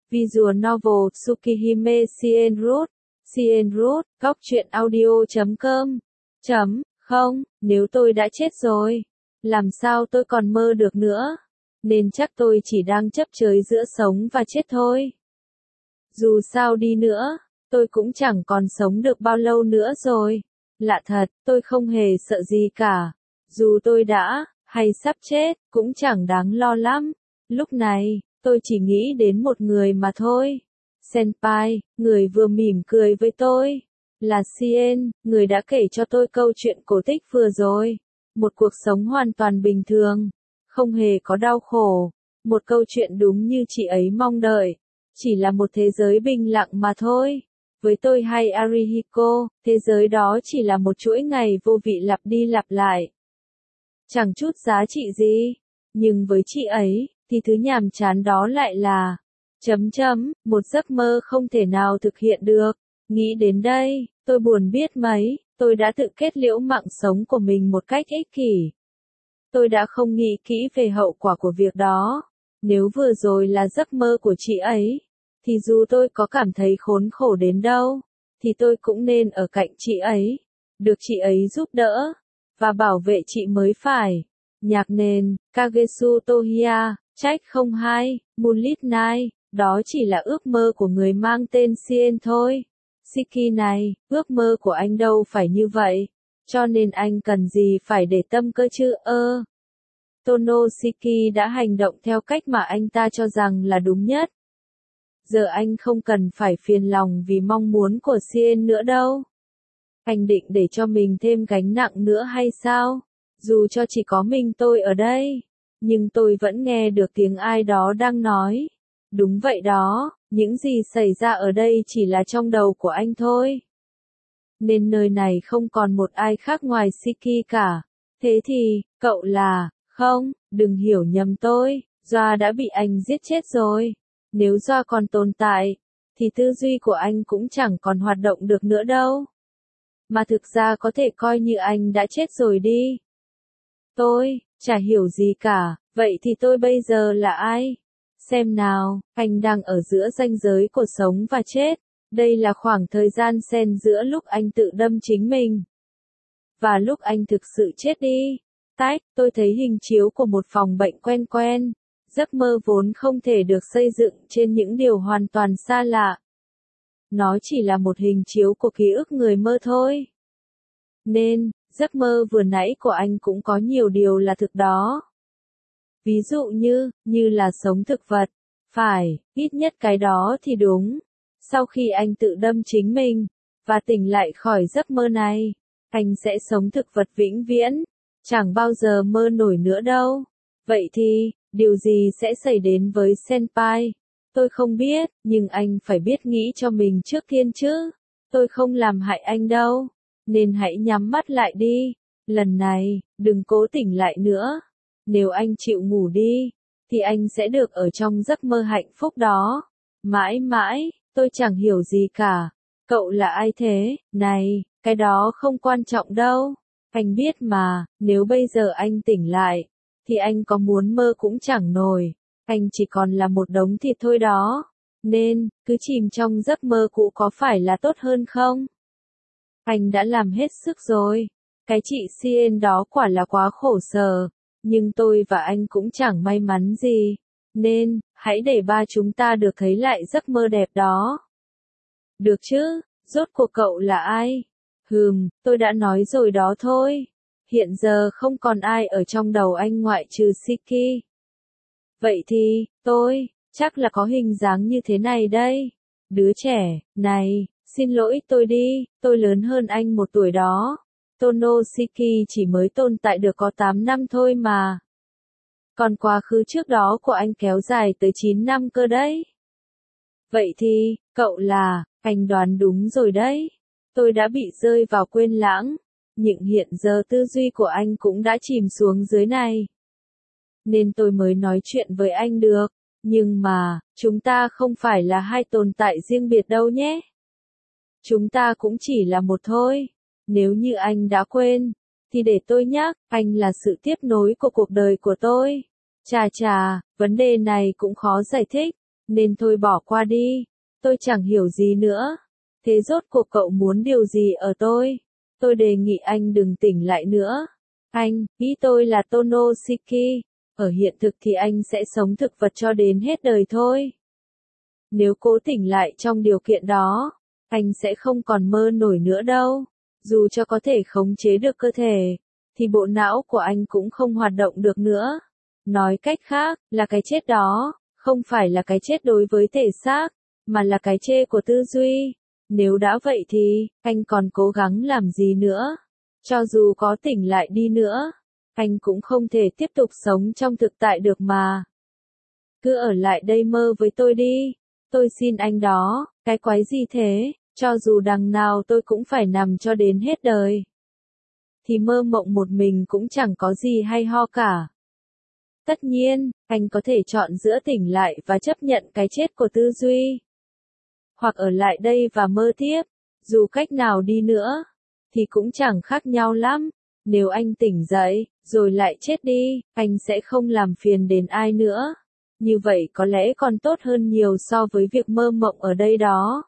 Visual novel Tsukihime Shienroot. Shienroot, góc truyện audio.com. Không, nếu tôi đã chết rồi, làm sao tôi còn mơ được nữa? Nên chắc tôi chỉ đang chấp chới giữa sống và chết thôi. Dù sao đi nữa, tôi cũng chẳng còn sống được bao lâu nữa rồi. Lạ thật, tôi không hề sợ gì cả. Dù tôi đã, hay sắp chết, cũng chẳng đáng lo lắm. Lúc này, tôi chỉ nghĩ đến một người mà thôi. Senpai, người vừa mỉm cười với tôi. Là Shien, người đã kể cho tôi câu chuyện cổ tích vừa rồi. Một cuộc sống hoàn toàn bình thường. Không hề có đau khổ. Một câu chuyện đúng như chị ấy mong đợi. Chỉ là một thế giới bình lặng mà thôi. Với tôi hay Arihiko, thế giới đó chỉ là một chuỗi ngày vô vị lặp đi lặp lại. Chẳng chút giá trị gì. Nhưng với chị ấy, thì thứ nhàm chán đó lại là một giấc mơ không thể nào thực hiện được. Nghĩ đến đây, tôi buồn biết mấy, tôi đã tự kết liễu mạng sống của mình một cách ích kỷ. Tôi đã không nghĩ kỹ về hậu quả của việc đó. Nếu vừa rồi là giấc mơ của chị ấy, thì dù tôi có cảm thấy khốn khổ đến đâu, thì tôi cũng nên ở cạnh chị ấy, được chị ấy giúp đỡ, và bảo vệ chị mới phải. Nhạc nền, Kagesu Tohiya, Trách 02, Moonlit Night, đó chỉ là ước mơ của người mang tên Shien thôi. Shiki này, ước mơ của anh đâu phải như vậy, cho nên anh cần gì phải để tâm cơ chứ ơ. Tonoshiki đã hành động theo cách mà anh ta cho rằng là đúng nhất. Giờ anh không cần phải phiền lòng vì mong muốn của Shien nữa đâu. Anh định để cho mình thêm gánh nặng nữa hay sao? Dù cho chỉ có mình tôi ở đây, nhưng tôi vẫn nghe được tiếng ai đó đang nói. Đúng vậy đó, những gì xảy ra ở đây chỉ là trong đầu của anh thôi. Nên nơi này không còn một ai khác ngoài Shiki cả. Thế thì, cậu là, không, đừng hiểu nhầm tôi, Doa đã bị anh giết chết rồi. Nếu Doa còn tồn tại, thì tư duy của anh cũng chẳng còn hoạt động được nữa đâu. Mà thực ra có thể coi như anh đã chết rồi đi. Tôi, chả hiểu gì cả, vậy thì tôi bây giờ là ai? Xem nào, anh đang ở giữa ranh giới của sống và chết. Đây là khoảng thời gian xen giữa lúc anh tự đâm chính mình và lúc anh thực sự chết đi. Tôi thấy hình chiếu của một phòng bệnh quen quen. Giấc mơ vốn không thể được xây dựng trên những điều hoàn toàn xa lạ. Nó chỉ là một hình chiếu của ký ức người mơ thôi. Nên, giấc mơ vừa nãy của anh cũng có nhiều điều là thực đó. Ví dụ như là sống thực vật. Phải, ít nhất cái đó thì đúng. Sau khi anh tự đâm chính mình, và tỉnh lại khỏi giấc mơ này, anh sẽ sống thực vật vĩnh viễn. Chẳng bao giờ mơ nổi nữa đâu. Vậy thì, điều gì sẽ xảy đến với Senpai? Tôi không biết, nhưng anh phải biết nghĩ cho mình trước tiên chứ. Tôi không làm hại anh đâu. Nên hãy nhắm mắt lại đi. Lần này, đừng cố tỉnh lại nữa. Nếu anh chịu ngủ đi, thì anh sẽ được ở trong giấc mơ hạnh phúc đó. Mãi mãi, tôi chẳng hiểu gì cả. Cậu là ai thế? Này, cái đó không quan trọng đâu. Anh biết mà, nếu bây giờ anh tỉnh lại, thì anh có muốn mơ cũng chẳng nổi. Anh chỉ còn là một đống thịt thôi đó. Nên, cứ chìm trong giấc mơ cũ có phải là tốt hơn không? Anh đã làm hết sức rồi. Cái chị Shien đó quả là quá khổ sở. Nhưng tôi và anh cũng chẳng may mắn gì. Nên, hãy để ba chúng ta được thấy lại giấc mơ đẹp đó. Được chứ, rốt cuộc cậu là ai? Tôi đã nói rồi đó thôi. Hiện giờ không còn ai ở trong đầu anh ngoại trừ Shiki. Vậy thì, tôi, chắc là có hình dáng như thế này đây. Đứa trẻ, này, xin lỗi tôi đi, tôi lớn hơn anh 1 tuổi đó. Tonoshiki chỉ mới tồn tại được có 8 năm thôi mà. Còn quá khứ trước đó của anh kéo dài tới 9 năm cơ đấy. Vậy thì, cậu là, anh đoán đúng rồi đấy. Tôi đã bị rơi vào quên lãng. Nhưng hiện giờ tư duy của anh cũng đã chìm xuống dưới này. Nên tôi mới nói chuyện với anh được. Nhưng mà, chúng ta không phải là hai tồn tại riêng biệt đâu nhé. Chúng ta cũng chỉ là một thôi. Nếu như anh đã quên, thì để tôi nhắc, anh là sự tiếp nối của cuộc đời của tôi. Chà, vấn đề này cũng khó giải thích. nên thôi bỏ qua đi. Tôi chẳng hiểu gì nữa. Thế rốt cuộc cậu muốn điều gì ở tôi? Tôi đề nghị anh đừng tỉnh lại nữa. Anh, nghĩ tôi là Tonoshiki. Ở hiện thực thì anh sẽ sống thực vật cho đến hết đời thôi. Nếu cố tỉnh lại trong điều kiện đó, anh sẽ không còn mơ nổi nữa đâu. Dù cho có thể khống chế được cơ thể, thì bộ não của anh cũng không hoạt động được nữa. Nói cách khác, là cái chết đó, không phải là cái chết đối với thể xác, mà là cái chết của tư duy. Nếu đã vậy thì, anh còn cố gắng làm gì nữa? Cho dù có tỉnh lại đi nữa, anh cũng không thể tiếp tục sống trong thực tại được mà. Cứ ở lại đây mơ với tôi đi. Tôi xin anh đó, cái quái gì thế, cho dù đằng nào tôi cũng phải nằm cho đến hết đời. Thì mơ mộng một mình cũng chẳng có gì hay ho cả. Tất nhiên, anh có thể chọn giữa tỉnh lại và chấp nhận cái chết của tư duy. Hoặc ở lại đây và mơ tiếp, dù cách nào đi nữa, thì cũng chẳng khác nhau lắm. Nếu anh tỉnh dậy, rồi lại chết đi, anh sẽ không làm phiền đến ai nữa. Như vậy có lẽ còn tốt hơn nhiều so với việc mơ mộng ở đây đó.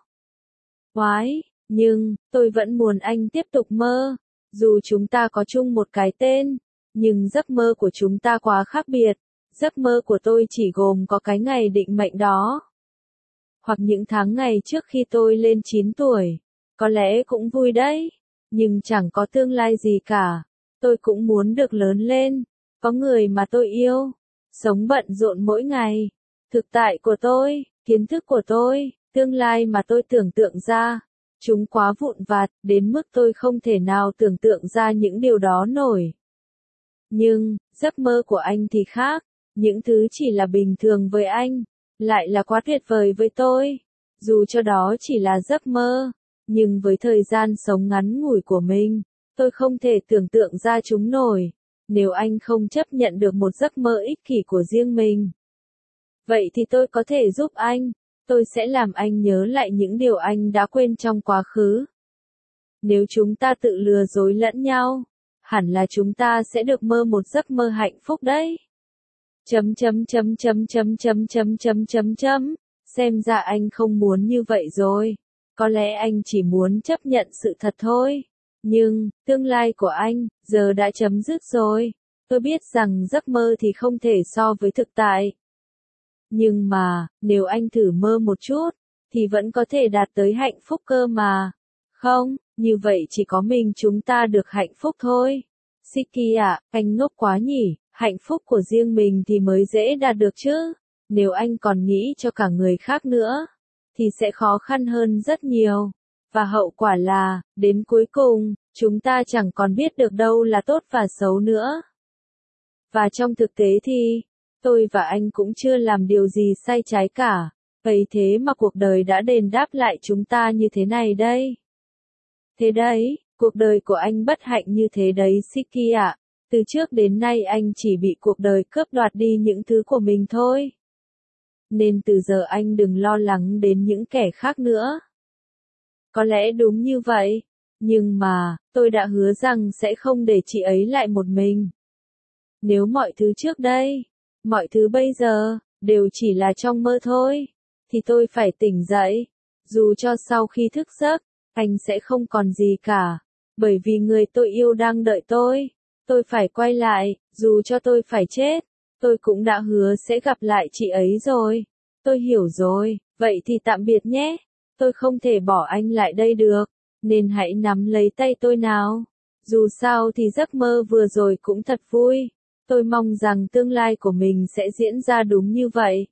Oái, nhưng, tôi vẫn muốn anh tiếp tục mơ. Dù chúng ta có chung một cái tên, nhưng giấc mơ của chúng ta quá khác biệt. Giấc mơ của tôi chỉ gồm có cái ngày định mệnh đó. Hoặc những tháng ngày trước khi tôi lên 9 tuổi. Có lẽ cũng vui đấy. Nhưng chẳng có tương lai gì cả. Tôi cũng muốn được lớn lên. Có người mà tôi yêu. Sống bận rộn mỗi ngày. Thực tại của tôi, kiến thức của tôi, tương lai mà tôi tưởng tượng ra. Chúng quá vụn vặt, đến mức tôi không thể nào tưởng tượng ra những điều đó nổi. Nhưng, giấc mơ của anh thì khác. Những thứ chỉ là bình thường với anh, lại là quá tuyệt vời với tôi. Dù cho đó chỉ là giấc mơ, nhưng với thời gian sống ngắn ngủi của mình, tôi không thể tưởng tượng ra chúng nổi. Nếu anh không chấp nhận được một giấc mơ ích kỷ của riêng mình, vậy thì tôi có thể giúp anh. Tôi sẽ làm anh nhớ lại những điều anh đã quên trong quá khứ. Nếu chúng ta tự lừa dối lẫn nhau, hẳn là chúng ta sẽ được mơ một giấc mơ hạnh phúc đấy. Xem ra anh không muốn như vậy rồi. Có lẽ anh chỉ muốn chấp nhận sự thật thôi. Nhưng, tương lai của anh, giờ đã chấm dứt rồi. Tôi biết rằng giấc mơ thì không thể so với thực tại. Nhưng mà, nếu anh thử mơ một chút, thì vẫn có thể đạt tới hạnh phúc cơ mà. Không, như vậy chỉ có mình chúng ta được hạnh phúc thôi. Shiki ạ, anh ngốc quá nhỉ, hạnh phúc của riêng mình thì mới dễ đạt được chứ. Nếu anh còn nghĩ cho cả người khác nữa, thì sẽ khó khăn hơn rất nhiều. Và hậu quả là, đến cuối cùng, chúng ta chẳng còn biết được đâu là tốt và xấu nữa. Và trong thực tế thì, tôi và anh cũng chưa làm điều gì sai trái cả. Vậy thế mà cuộc đời đã đền đáp lại chúng ta như thế này đây. Thế đấy, cuộc đời của anh bất hạnh như thế đấy Shiki ạ. Từ trước đến nay anh chỉ bị cuộc đời cướp đoạt đi những thứ của mình thôi. Nên từ giờ anh đừng lo lắng đến những kẻ khác nữa. Có lẽ đúng như vậy. Nhưng mà, tôi đã hứa rằng sẽ không để chị ấy lại một mình. Nếu mọi thứ trước đây, mọi thứ bây giờ, đều chỉ là trong mơ thôi, thì tôi phải tỉnh dậy. Dù cho sau khi thức giấc, anh sẽ không còn gì cả. Bởi vì người tôi yêu đang đợi tôi. Tôi phải quay lại, dù cho tôi phải chết. Tôi cũng đã hứa sẽ gặp lại chị ấy rồi. Tôi hiểu rồi, vậy thì tạm biệt nhé. Tôi không thể bỏ anh lại đây được, nên hãy nắm lấy tay tôi nào. Dù sao thì giấc mơ vừa rồi cũng thật vui. Tôi mong rằng tương lai của mình sẽ diễn ra đúng như vậy.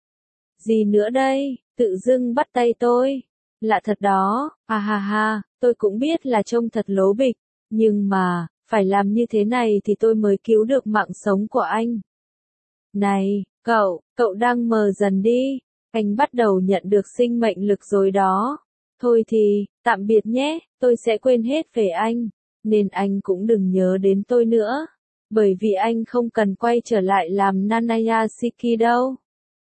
Gì nữa đây, tự dưng bắt tay tôi. Lạ thật đó, ha ha ha, tôi cũng biết là trông thật lố bịch, nhưng mà, phải làm như thế này thì tôi mới cứu được mạng sống của anh. Này, cậu đang mờ dần đi, anh bắt đầu nhận được sinh mệnh lực rồi đó. Thôi thì, tạm biệt nhé, tôi sẽ quên hết về anh, nên anh cũng đừng nhớ đến tôi nữa, bởi vì anh không cần quay trở lại làm Nanaya Shiki đâu.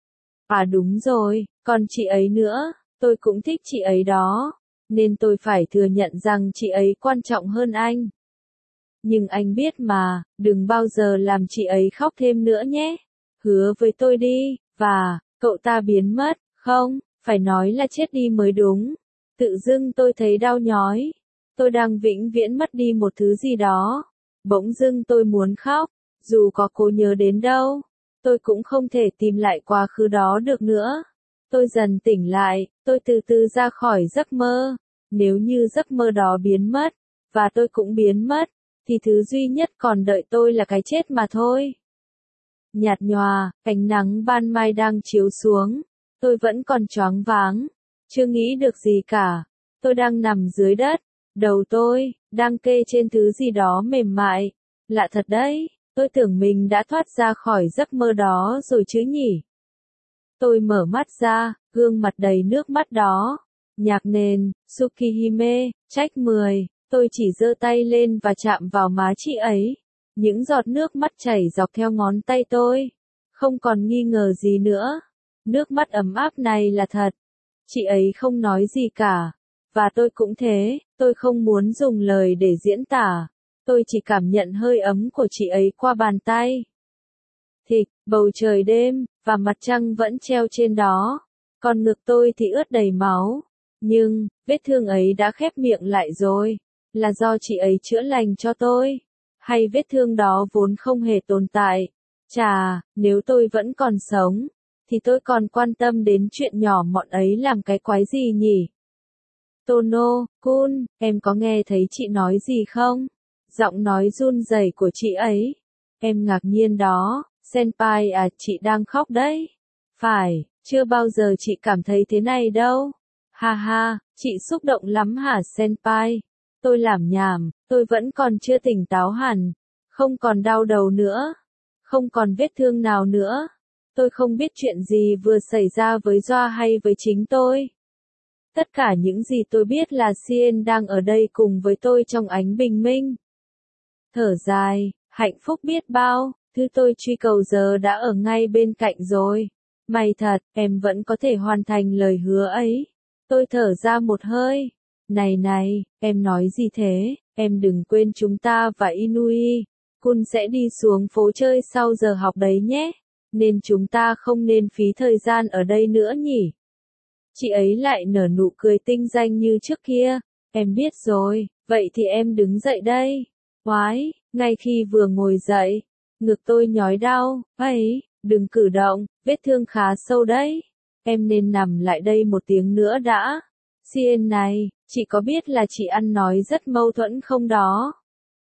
À đúng rồi, còn chị ấy nữa, tôi cũng thích chị ấy đó, nên tôi phải thừa nhận rằng chị ấy quan trọng hơn anh. Nhưng anh biết mà, đừng bao giờ làm chị ấy khóc thêm nữa nhé. Hứa với tôi đi, và Cậu ta biến mất, không, phải nói là chết đi mới đúng. Tự dưng tôi thấy đau nhói. Tôi đang vĩnh viễn mất đi một thứ gì đó. Bỗng dưng tôi muốn khóc. Dù có cố nhớ đến đâu, tôi cũng không thể tìm lại quá khứ đó được nữa. Tôi dần tỉnh lại, tôi từ từ ra khỏi giấc mơ. Nếu như giấc mơ đó biến mất, và tôi cũng biến mất, thì thứ duy nhất còn đợi tôi là cái chết mà thôi. Nhạt nhòa, ánh nắng ban mai đang chiếu xuống. Tôi vẫn còn choáng váng, chưa nghĩ được gì cả. Tôi đang nằm dưới đất, đầu tôi đang kê trên thứ gì đó mềm mại. Lạ thật đấy, tôi tưởng mình đã thoát ra khỏi giấc mơ đó rồi chứ nhỉ. Tôi mở mắt ra, gương mặt đầy nước mắt đó. Nhạc nền, Tsukihime, trách 10. Tôi chỉ giơ tay lên và chạm vào má chị ấy. Những giọt nước mắt chảy dọc theo ngón tay tôi. Không còn nghi ngờ gì nữa. Nước mắt ấm áp này là thật. Chị ấy không nói gì cả. Và tôi cũng thế, tôi không muốn dùng lời để diễn tả. Tôi chỉ cảm nhận hơi ấm của chị ấy qua bàn tay. Thịch, bầu trời đêm, và mặt trăng vẫn treo trên đó. Còn ngực tôi thì ướt đầy máu. Nhưng, vết thương ấy đã khép miệng lại rồi. Là do chị ấy chữa lành cho tôi. Hay vết thương đó vốn không hề tồn tại. Chà, nếu tôi vẫn còn sống, thì tôi còn quan tâm đến chuyện nhỏ mọn ấy làm cái quái gì nhỉ? Tono-kun, em có nghe thấy chị nói gì không? Giọng nói run rẩy của chị ấy. Em ngạc nhiên đó, senpai à, chị đang khóc đấy. Phải, chưa bao giờ chị cảm thấy thế này đâu. Ha ha, chị xúc động lắm hả senpai? Tôi làm nhảm, tôi vẫn còn chưa tỉnh táo hẳn. Không còn đau đầu nữa. Không còn vết thương nào nữa. Tôi không biết chuyện gì vừa xảy ra với Doa hay với chính tôi. Tất cả những gì tôi biết là Sien đang ở đây cùng với tôi trong ánh bình minh. Thở dài, hạnh phúc biết bao, thứ tôi truy cầu giờ đã ở ngay bên cạnh rồi. May thật, em vẫn có thể hoàn thành lời hứa ấy. Tôi thở ra một hơi. Này này, em nói gì thế, em đừng quên chúng ta và Inui. Kun sẽ đi xuống phố chơi sau giờ học đấy nhé. Nên chúng ta không nên phí thời gian ở đây nữa nhỉ. Chị ấy lại nở nụ cười tinh danh như trước kia. Em biết rồi, vậy thì em đứng dậy đây. Oái, ngay khi vừa ngồi dậy, ngực tôi nhói đau. Ấy, đừng cử động, vết thương khá sâu đấy. Em nên nằm lại đây một tiếng nữa đã. Sien này, chị có biết là chị ăn nói rất mâu thuẫn không đó?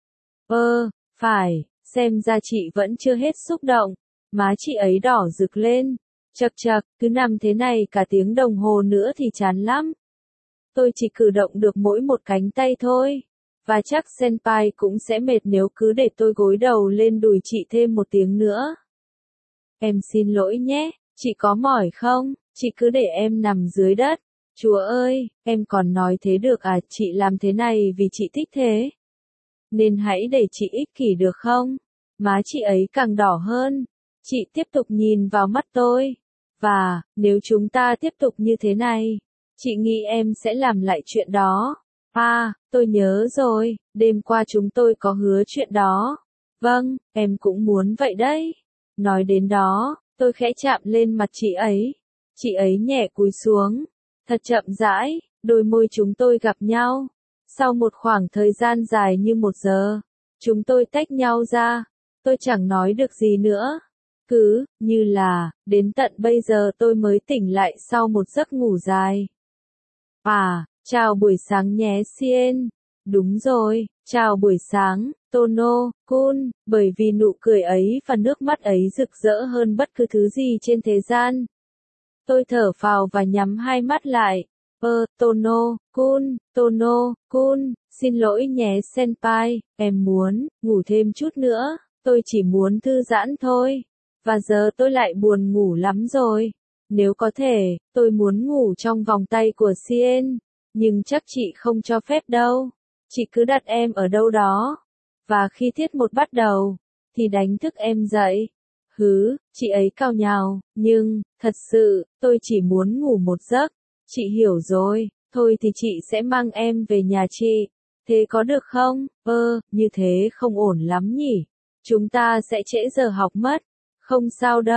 Phải, xem ra chị vẫn chưa hết xúc động. Má chị ấy đỏ rực lên. Chậc chậc, cứ nằm thế này cả tiếng đồng hồ nữa thì chán lắm. Tôi chỉ cử động được mỗi một cánh tay thôi. Và chắc senpai cũng sẽ mệt nếu cứ để tôi gối đầu lên đùi chị thêm một tiếng nữa. Em xin lỗi nhé, chị có mỏi không? Chị cứ để em nằm dưới đất. Chúa ơi, em còn nói thế được à? Chị làm thế này vì chị thích thế. Nên hãy để chị ích kỷ được không? Má chị ấy càng đỏ hơn. Chị tiếp tục nhìn vào mắt tôi. Và, nếu chúng ta tiếp tục như thế này, chị nghĩ em sẽ làm lại chuyện đó. À, tôi nhớ rồi, đêm qua chúng tôi có hứa chuyện đó. Vâng, em cũng muốn vậy đấy. Nói đến đó, tôi khẽ chạm lên mặt chị ấy. Chị ấy nhẹ cúi xuống. Thật chậm rãi, đôi môi chúng tôi gặp nhau. Sau một khoảng thời gian dài như 1 giờ, chúng tôi tách nhau ra. Tôi chẳng nói được gì nữa. Cứ, như là, đến tận bây giờ tôi mới tỉnh lại sau một giấc ngủ dài. À, chào buổi sáng nhé Sien. Đúng rồi, chào buổi sáng, Tono-kun, bởi vì nụ cười ấy và nước mắt ấy rực rỡ hơn bất cứ thứ gì trên thế gian. Tôi thở phào và nhắm hai mắt lại. Tono-kun, xin lỗi nhé senpai, em muốn ngủ thêm chút nữa, tôi chỉ muốn thư giãn thôi. Và giờ tôi lại buồn ngủ lắm rồi. Nếu có thể, tôi muốn ngủ trong vòng tay của Sien, nhưng chắc chị không cho phép đâu. Chị cứ đặt em ở đâu đó. Và khi tiết một bắt đầu, thì đánh thức em dậy. Chị ấy cào nhào, nhưng, thật sự, tôi chỉ muốn ngủ một giấc. Chị hiểu rồi, thôi thì chị sẽ mang em về nhà chị. Thế có được không? Như thế không ổn lắm nhỉ. Chúng ta sẽ trễ giờ học mất. Không sao đâu,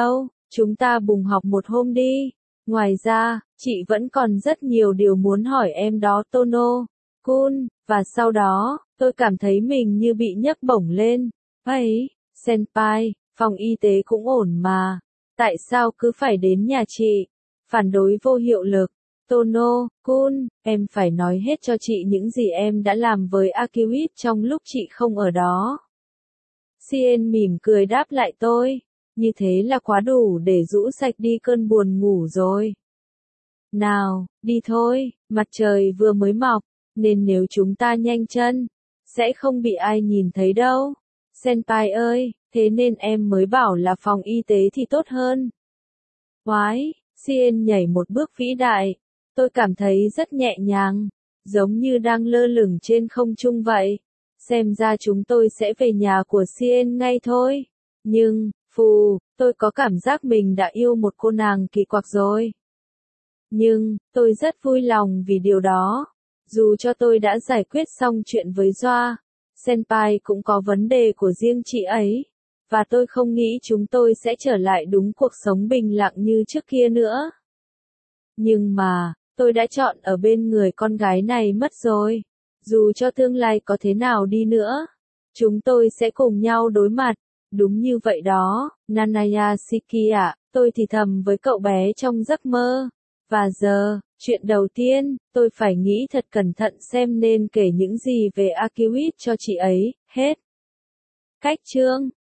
chúng ta bùng học một hôm đi. Ngoài ra, chị vẫn còn rất nhiều điều muốn hỏi em đó Tono-kun, và sau đó, tôi cảm thấy mình như bị nhấc bổng lên. Ấy, senpai, phòng y tế cũng ổn mà. Tại sao cứ phải đến nhà chị? Phản đối vô hiệu lực. Tono-kun, em phải nói hết cho chị những gì em đã làm với Akiwit trong lúc chị không ở đó. Sien mỉm cười đáp lại tôi. Như thế là quá đủ để rũ sạch đi cơn buồn ngủ rồi. Nào, đi thôi, mặt trời vừa mới mọc, nên nếu chúng ta nhanh chân, sẽ không bị ai nhìn thấy đâu. Senpai ơi, thế nên em mới bảo là phòng y tế thì tốt hơn. Oái, Sien nhảy một bước vĩ đại. Tôi cảm thấy rất nhẹ nhàng, giống như đang lơ lửng trên không trung vậy. Xem ra chúng tôi sẽ về nhà của Sien ngay thôi. Nhưng, tôi có cảm giác mình đã yêu một cô nàng kỳ quặc rồi. Nhưng, tôi rất vui lòng vì điều đó. Dù cho tôi đã giải quyết xong chuyện với Joa, Senpai cũng có vấn đề của riêng chị ấy. Và tôi không nghĩ chúng tôi sẽ trở lại đúng cuộc sống bình lặng như trước kia nữa. Nhưng mà, tôi đã chọn ở bên người con gái này mất rồi. Dù cho tương lai có thế nào đi nữa, chúng tôi sẽ cùng nhau đối mặt. Đúng như vậy đó, Nanayashiki ạ, tôi thì thầm với cậu bé trong giấc mơ. Và giờ, chuyện đầu tiên, tôi phải nghĩ thật cẩn thận xem nên kể những gì về Akiwit cho chị ấy, hết. Cách chương